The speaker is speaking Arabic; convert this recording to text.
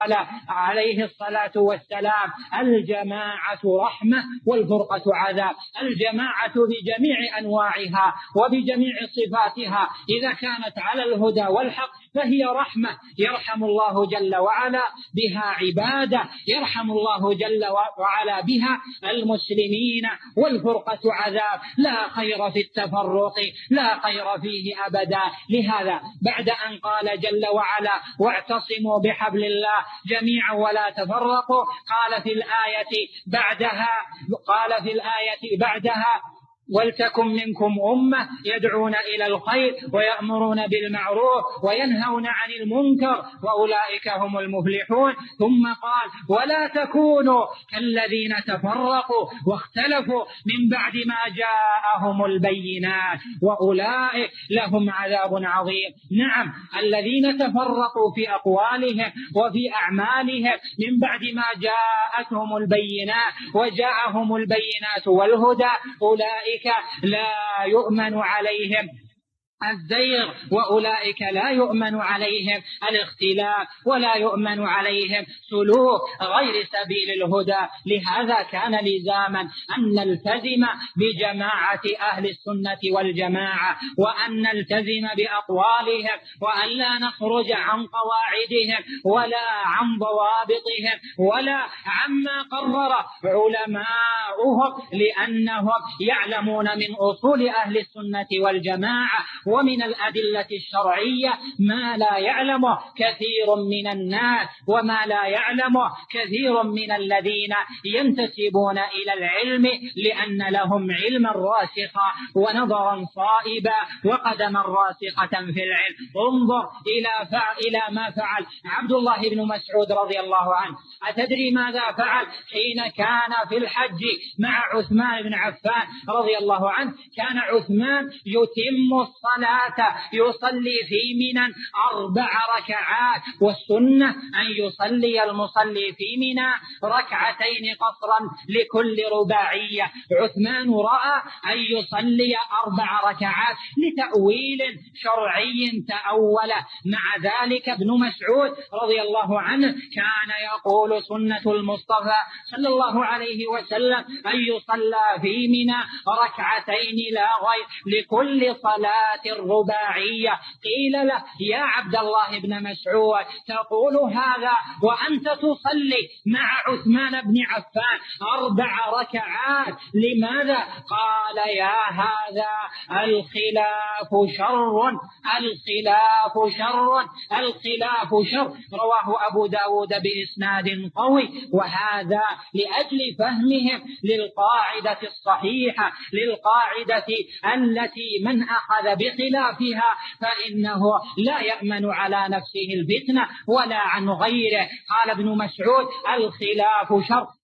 قال عليه الصلاة والسلام: الجماعة رحمة والفرقة عذاب. الجماعة بجميع أنواعها وبجميع صفاتها إذا كانت على الهدى والحق فهي رحمة يرحم الله جل وعلا بها عباده، يرحم الله جل وعلا بها المسلمين. والفرقة عذاب، لا خير في التفرق، لا خير فيه أبدا. لهذا بعد أن قال جل وعلا: واعتصموا بحبل الله جميعا ولا تفرقوا، قال في الآية بعدها: ولتكن منكم أمة يدعون إلى الخير ويأمرون بالمعروف وينهون عن المنكر وأولئك هم المفلحون. ثم قال: ولا تكونوا كالذين تفرقوا واختلفوا من بعد ما جاءهم البينات وأولئك لهم عذاب عظيم. نعم، الذين تفرقوا في أقوالهم وفي أعمالهم من بعد ما جاءتهم البينات وجاءهم البينات والهدى، أولئك لا يؤمن عليهم الزيغ، وأولئك لا يؤمن عليهم الاختلاف ولا يؤمن عليهم سلوك غير سبيل الهدى. لهذا كان لزاما أن نلتزم بجماعة أهل السنة والجماعة، وأن نلتزم بأقوالهم، وأن لا نخرج عن قواعدهم ولا عن ضوابطهم ولا عما قرر علماؤهم، لأنهم يعلمون من أصول أهل السنة والجماعة ومن الأدلة الشرعية ما لا يعلمه كثير من الناس، وما لا يعلمه كثير من الذين ينتسبون إلى العلم، لأن لهم علما راسخا ونظرا صائبا وقدما راسخة في العلم. انظر إلى ما فعل عبد الله بن مسعود رضي الله عنه. أتدري ماذا فعل حين كان في الحج مع عثمان بن عفان رضي الله عنه؟ كان عثمان يتم الصلاة، يصلي في منى 4 ركعات، والسنة أن يصلي المصلي في منى 2 ركعتين قصرا لكل رباعية. عثمان رأى أن يصلي 4 ركعات لتأويل شرعي تأول. مع ذلك ابن مسعود رضي الله عنه كان يقول: سنة المصطفى صلى الله عليه وسلم أن يصلى في منى 2 ركعتين لا غير لكل صلاة رباعية. قيل له: يا عبد الله بن مسعود، تقول هذا وأنت تصلي مع عثمان بن عفان 4 ركعات، لماذا؟ قال: يا هذا الخلاف شر، الخلاف شر، الخلاف شر. رواه أبو داود بإسناد قوي. وهذا لأجل فهمهم للقاعدة الصحيحة، للقاعدة التي من أخذ بخلافها فإنه لا يأمن على نفسه الفتنة ولا عن غيره. قال ابن مسعود: الخلاف شر.